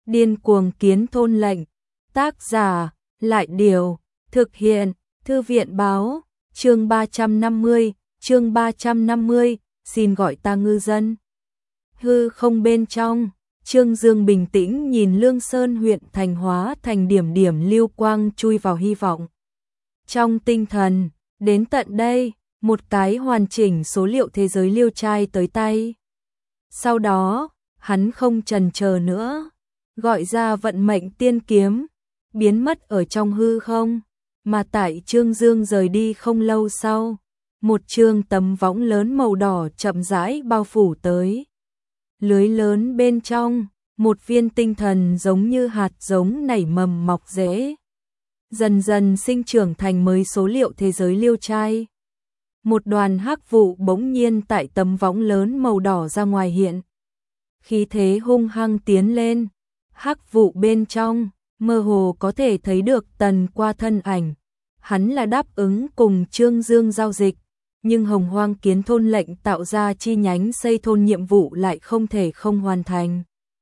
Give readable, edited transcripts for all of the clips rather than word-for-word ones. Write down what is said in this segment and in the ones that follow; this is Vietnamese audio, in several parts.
Điên cuồng kiến thôn lệnh. Tác giả, Lại Điều. Thực hiện, Thư viện báo. Chương 350, xin gọi ta ngư dân. Hư không bên trong, Trương Dương bình tĩnh nhìn Lương Sơn huyện thành hóa thành điểm điểm lưu quang chui vào hy vọng. Trong tinh thần, đến tận đây, một cái hoàn chỉnh số liệu thế giới liêu trai tới tay. Sau đó, hắn không chần chờ nữa, gọi ra vận mệnh tiên kiếm, biến mất ở trong hư không, mà tại Trương Dương rời đi không lâu sau, một chương tấm võng lớn màu đỏ chậm rãi bao phủ tới. Lưới lớn bên trong, một viên tinh thần giống như hạt giống nảy mầm mọc rễ, dần dần sinh trưởng thành mới số liệu thế giới liêu trai. Một đoàn hắc vụ bỗng nhiên tại tấm võng lớn màu đỏ ra ngoài hiện. Khí thế hung hăng tiến lên, hắc vụ bên trong, mơ hồ có thể thấy được Tần Qua thân ảnh. Hắn là đáp ứng cùng Trương Dương giao dịch, nhưng Hồng Hoang Kiến thôn lệnh tạo ra chi nhánh xây thôn nhiệm vụ lại không thể không hoàn thành.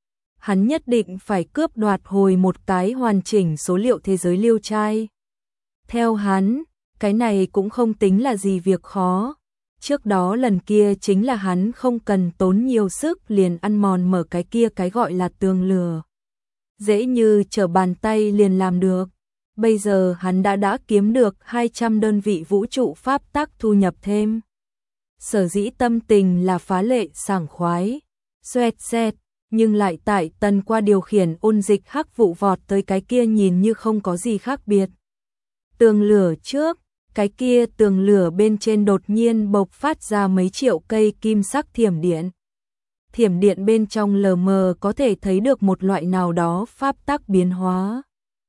Hắn nhất định phải cướp đoạt hồi một cái hoàn chỉnh số liệu thế giới liêu trai. Theo hắn, cái này cũng không tính là gì việc khó. Trước đó lần kia chính là hắn không cần tốn nhiều sức liền ăn mòn mở cái kia cái gọi là tường lửa. Dễ như trở bàn tay liền làm được. Bây giờ hắn đã kiếm được 200 đơn vị vũ trụ pháp tắc thu nhập thêm. Sở dĩ tâm tình là phá lệ sảng khoái, xoẹt xẹt, nhưng lại tại Tần Qua điều khiển ôn dịch hắc vụ vọt tới cái kia nhìn như không có gì khác biệt. Tường lửa trước, cái kia tường lửa bên trên đột nhiên bộc phát ra mấy triệu cây kim sắc thiểm điện. Thiểm điện bên trong lờ mờ có thể thấy được một loại nào đó pháp tắc biến hóa.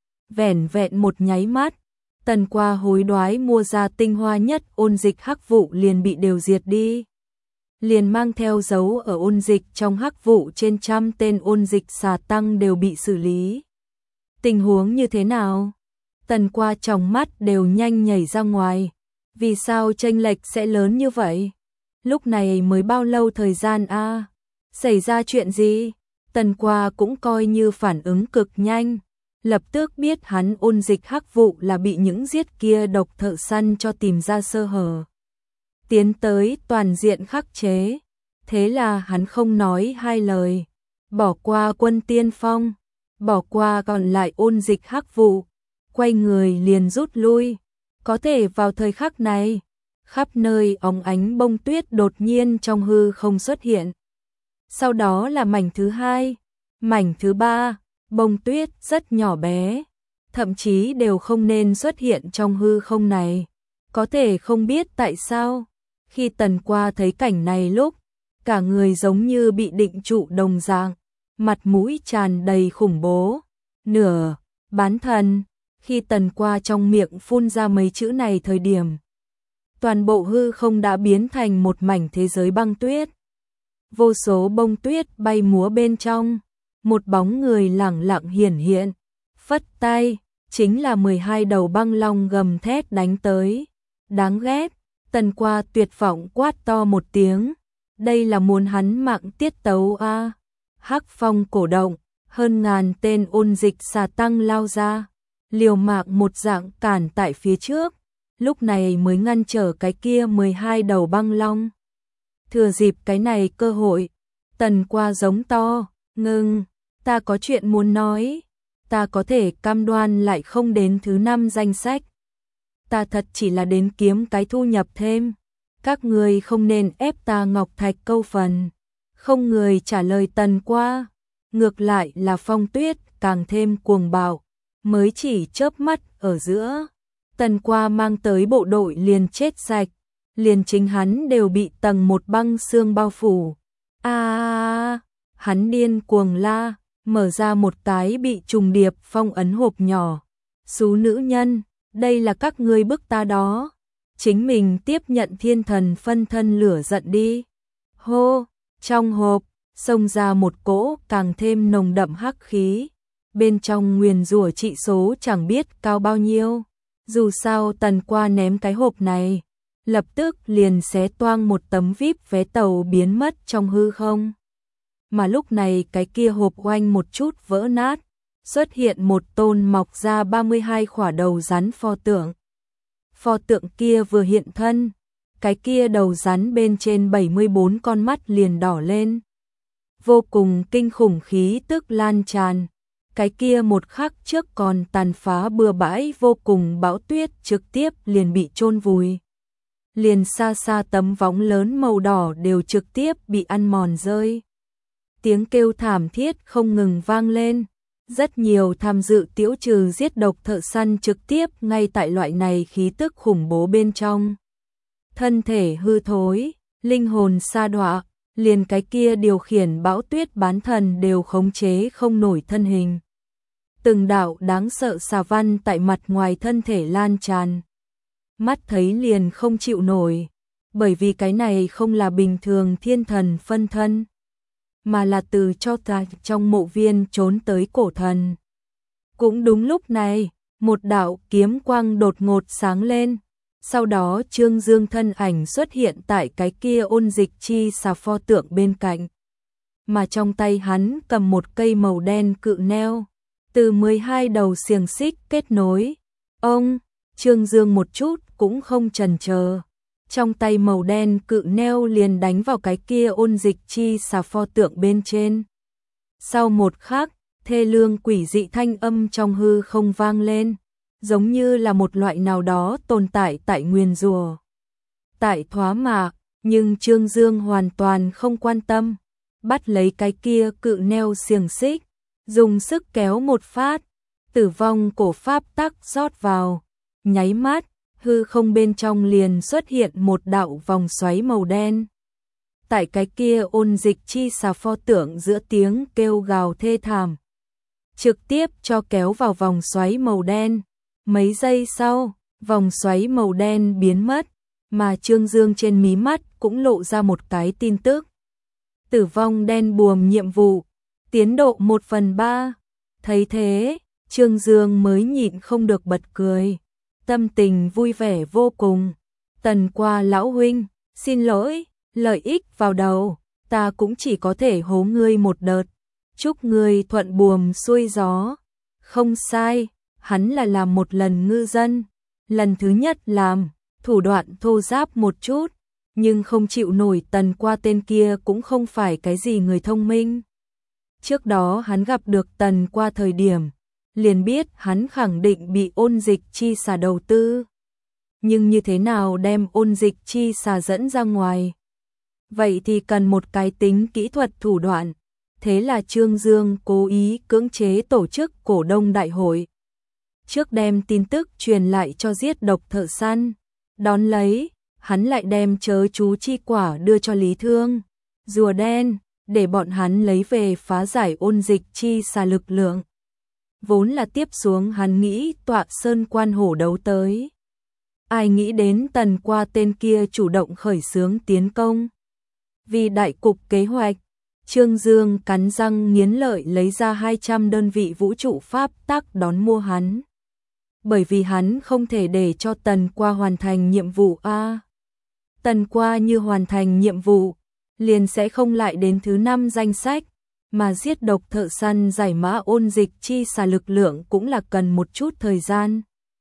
Vẻn vẹn một nháy mắt, Tần Qua hối đoái mua ra tinh hoa nhất ôn dịch hắc vụ liền bị đều diệt đi. Liền mang theo dấu ở ôn dịch trong hắc vụ trên trăm tên ôn dịch xà tăng đều bị xử lý. Tình huống như thế nào? Tần Qua trong mắt đều nhanh nhảy ra ngoài. Vì sao chênh lệch sẽ lớn như vậy? Lúc này mới bao lâu thời gian a? Xảy ra chuyện gì? Tần Qua cũng coi như phản ứng cực nhanh. Lập tức biết hắn ôn dịch hắc vụ là bị những giết kia độc thợ săn cho tìm ra sơ hở. Tiến tới toàn diện khắc chế. Thế là hắn không nói hai lời. Bỏ qua quân tiên phong. Bỏ qua còn lại ôn dịch hắc vụ. Quay người liền rút lui. Có thể vào thời khắc này, khắp nơi óng ánh bông tuyết đột nhiên trong hư không xuất hiện. Sau đó là mảnh thứ hai, mảnh thứ ba, bông tuyết rất nhỏ bé, thậm chí đều không nên xuất hiện trong hư không này. Có thể không biết tại sao, khi Tần Qua thấy cảnh này lúc, cả người giống như bị định trụ đồng dạng, mặt mũi tràn đầy khủng bố. Nửa, bán thần, khi Tần Qua trong miệng phun ra mấy chữ này thời điểm. Toàn bộ hư không đã biến thành một mảnh thế giới băng tuyết. Vô số bông tuyết bay múa bên trong, một bóng người lẳng lặng hiển hiện, phất tay, chính là 12 đầu băng long gầm thét đánh tới. Đáng ghét, Tần Qua tuyệt vọng quát to một tiếng, đây là muốn hắn mạng tiết tấu a. Hắc phong cổ động, hơn ngàn tên ôn dịch xà tăng lao ra, liều mạng một dạng cản tại phía trước, lúc này mới ngăn trở cái kia 12 đầu băng long. Thừa dịp cái này cơ hội, Tần Qua giống to, ngưng, ta có chuyện muốn nói, ta có thể cam đoan lại không đến thứ 5 danh sách. Ta thật chỉ là đến kiếm cái thu nhập thêm, các người không nên ép ta ngọc thạch câu phần. Không người trả lời Tần Qua, ngược lại là phong tuyết càng thêm cuồng bạo, mới chỉ chớp mắt ở giữa. Tần Qua mang tới bộ đội liền chết sạch, liền chính hắn đều bị tầng một băng xương bao phủ. Hắn điên cuồng la, mở ra một cái bị trùng điệp phong ấn hộp nhỏ. Xú nữ nhân, đây là các ngươi bức ta đó. Chính mình tiếp nhận thiên thần phân thân lửa giận đi. Hô, trong hộp, xông ra một cỗ càng thêm nồng đậm hắc khí. Bên trong nguyền rủa trị số chẳng biết cao bao nhiêu. Dù sao Tần Qua ném cái hộp này, lập tức liền xé toang một tấm VIP vé tàu biến mất trong hư không. mà lúc này cái kia hộp oanh một chút vỡ nát, xuất hiện một tôn mọc ra 32 khỏa đầu rắn pho tượng. Pho tượng kia vừa hiện thân, cái kia đầu rắn bên trên 74 con mắt liền đỏ lên. Vô cùng kinh khủng khí tức lan tràn, cái kia một khắc trước còn tàn phá bừa bãi vô cùng bão tuyết trực tiếp liền bị chôn vùi. Liền xa xa tấm võng lớn màu đỏ đều trực tiếp bị ăn mòn rơi. Tiếng kêu thảm thiết không ngừng vang lên. Rất nhiều tham dự tiễu trừ giết độc thợ săn trực tiếp ngay tại loại này khí tức khủng bố bên trong. Thân thể hư thối, linh hồn sa đọa, liền cái kia điều khiển bão tuyết bán thần đều khống chế không nổi thân hình. Từng đạo đáng sợ xà văn tại mặt ngoài thân thể lan tràn. Mắt thấy liền không chịu nổi, bởi vì cái này không là bình thường thiên thần phân thân, mà là từ cho ta trong mộ viên trốn tới cổ thần. Cũng đúng lúc này, một đạo kiếm quang đột ngột sáng lên, sau đó Trương Dương thân ảnh xuất hiện tại cái kia ôn dịch chi xà pho tượng bên cạnh. Mà trong tay hắn cầm một cây màu đen cự neo, từ 12 đầu xiềng xích kết nối. Ông, Trương Dương một chút cũng không chần chờ. Trong tay màu đen cự neo liền đánh vào cái kia ôn dịch chi xà pho tượng bên trên. Sau một khắc, thê lương quỷ dị thanh âm trong hư không vang lên, giống như là một loại nào đó tồn tại tại nguyền rủa, tại thoá mạ, nhưng Trương Dương hoàn toàn không quan tâm, bắt lấy cái kia cự neo xiềng xích, dùng sức kéo một phát, tử vong cổ pháp tắc rót vào, nháy mắt, hư không bên trong liền xuất hiện một đạo vòng xoáy màu đen. Tại cái kia ôn dịch chi xà pho tượng giữa tiếng kêu gào thê thảm, trực tiếp cho kéo vào vòng xoáy màu đen. Mấy giây sau, vòng xoáy màu đen biến mất, mà Trương Dương trên mí mắt cũng lộ ra một cái tin tức. Tử vong đen buồm nhiệm vụ, tiến độ 1/3. Thấy thế, Trương Dương mới nhịn không được bật cười, tâm tình vui vẻ vô cùng. Tần Qua lão huynh, xin lỗi, lợi ích vào đầu, ta cũng chỉ có thể hố ngươi một đợt, chúc ngươi thuận buồm xuôi gió. Không sai, hắn là làm một lần ngư dân, lần thứ nhất làm, thủ đoạn thô ráp một chút, nhưng không chịu nổi Tần Qua tên kia cũng không phải cái gì người thông minh. Trước đó hắn gặp được Tần Qua thời điểm, liền biết hắn khẳng định bị ôn dịch chi xà đầu tư. Nhưng như thế nào đem ôn dịch chi xà dẫn ra ngoài? Vậy thì cần một cái tính kỹ thuật thủ đoạn. Thế là Trương Dương cố ý cưỡng chế tổ chức cổ đông đại hội. Trước đem tin tức truyền lại cho giết độc thợ săn. Đón lấy, hắn lại đem chớ chú chi quả đưa cho Lý Thương, rùa đen, để bọn hắn lấy về phá giải ôn dịch chi xà lực lượng. Vốn là tiếp xuống hắn nghĩ tọa sơn quan hổ đấu tới. Ai nghĩ đến Tần Qua tên kia chủ động khởi xướng tiến công. Vì đại cục kế hoạch, Trương Dương cắn răng nghiến lợi lấy ra 200 đơn vị vũ trụ pháp tắc đón mua hắn. Bởi vì hắn không thể để cho Tần Qua hoàn thành nhiệm vụ a. Tần Qua như hoàn thành nhiệm vụ, liền sẽ không lại đến thứ 5 danh sách, mà giết độc thợ săn giải mã ôn dịch chi xà lực lượng cũng là cần một chút thời gian.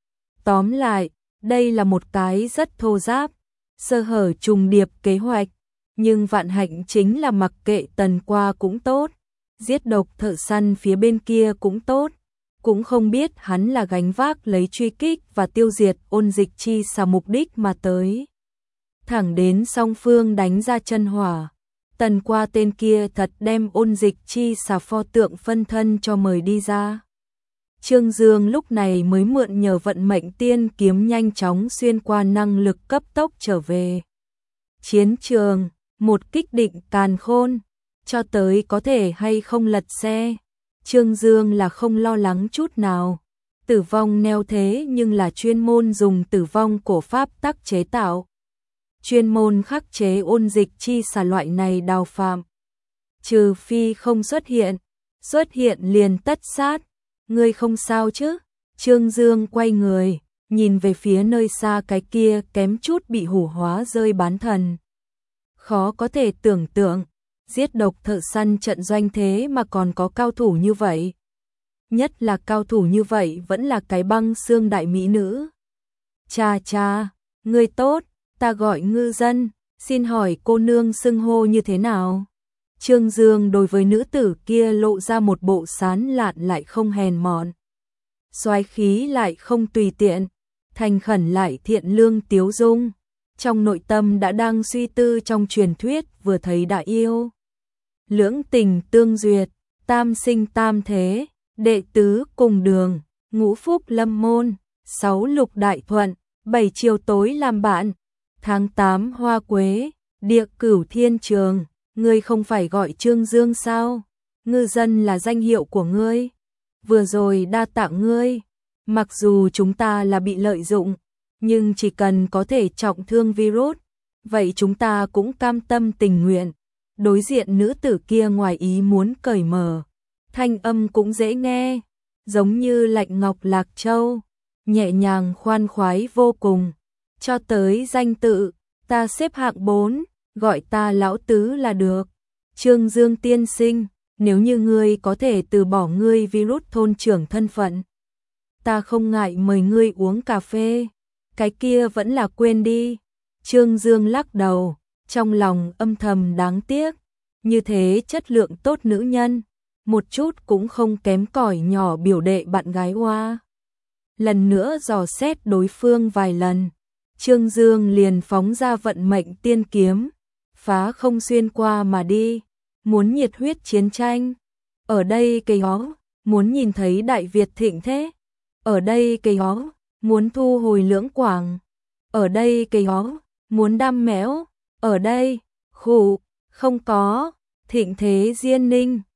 Tóm lại, đây là một cái rất thô ráp, sơ hở trùng điệp kế hoạch, nhưng vạn hạnh chính là mặc kệ Tần Qua cũng tốt, giết độc thợ săn phía bên kia cũng tốt, cũng không biết hắn là gánh vác lấy truy kích và tiêu diệt ôn dịch chi xà mục đích mà tới. Thẳng đến song phương đánh ra chân hỏa, Tần Qua tên kia thật đem ôn dịch chi xà pho tượng phân thân cho mời đi ra. Trương Dương lúc này mới mượn nhờ vận mệnh tiên kiếm nhanh chóng xuyên qua năng lực cấp tốc trở về chiến trường, một kích định càn khôn, cho tới có thể hay không lật xe. Trương Dương là không lo lắng chút nào. Tử vong neo thế nhưng là chuyên môn dùng tử vong cổ pháp tắc chế tạo. Chuyên môn khắc chế ôn dịch chi xà loại này đào phạm. Trừ phi không xuất hiện liền tất sát. Ngươi không sao chứ? Trương Dương quay người, nhìn về phía nơi xa cái kia kém chút bị hủ hóa rơi bán thần. Khó có thể tưởng tượng, giết độc thợ săn trận doanh thế mà còn có cao thủ như vậy. Nhất là cao thủ như vậy vẫn là cái băng xương đại mỹ nữ. Cha cha, ngươi tốt, ta gọi Ngư Dân, xin hỏi cô nương xưng hô như thế nào? Trương Dương đối với nữ tử kia lộ ra một bộ sán lạn lại không hèn mọn. Soái khí lại không tùy tiện, thành khẩn lại thiện lương tiếu dung. Trong nội tâm đã đang suy tư trong truyền thuyết vừa thấy đã yêu. Lưỡng tình tương duyệt, tam sinh tam thế, đệ tứ cùng đường, ngũ phúc lâm môn, 6 lục đại thuận, 7 chiều tối làm bạn, tháng 8 hoa quế, địa cửu thiên trường. Ngươi không phải gọi Trương Dương sao? Ngư Dân là danh hiệu của ngươi. Vừa rồi đa tạ ngươi. Mặc dù chúng ta là bị lợi dụng, nhưng chỉ cần có thể trọng thương virus, vậy chúng ta cũng cam tâm tình nguyện. Đối diện nữ tử kia ngoài ý muốn cởi mở, thanh âm cũng dễ nghe, giống như lạnh ngọc lạc châu, nhẹ nhàng khoan khoái vô cùng. Cho tới danh tự, ta xếp hạng 4, gọi ta lão tứ là được. Trương Dương tiên sinh, nếu như ngươi có thể từ bỏ ngươi virus thôn trưởng thân phận, ta không ngại mời ngươi uống cà phê. Cái kia vẫn là quên đi. Trương Dương lắc đầu, trong lòng âm thầm đáng tiếc. Như thế chất lượng tốt nữ nhân, một chút cũng không kém cỏi nhỏ biểu đệ bạn gái Hoa. Lần nữa dò xét đối phương vài lần, Trương Dương liền phóng ra vận mệnh tiên kiếm, phá không xuyên qua mà đi, muốn nhiệt huyết chiến tranh. Ở đây cây hó, muốn nhìn thấy Đại Việt thịnh thế. Ở đây cây hó, muốn thu hồi Lưỡng Quảng. Ở đây cây hó, muốn đam mẽo. Ở đây, khủ, không có, thịnh thế Diên Ninh.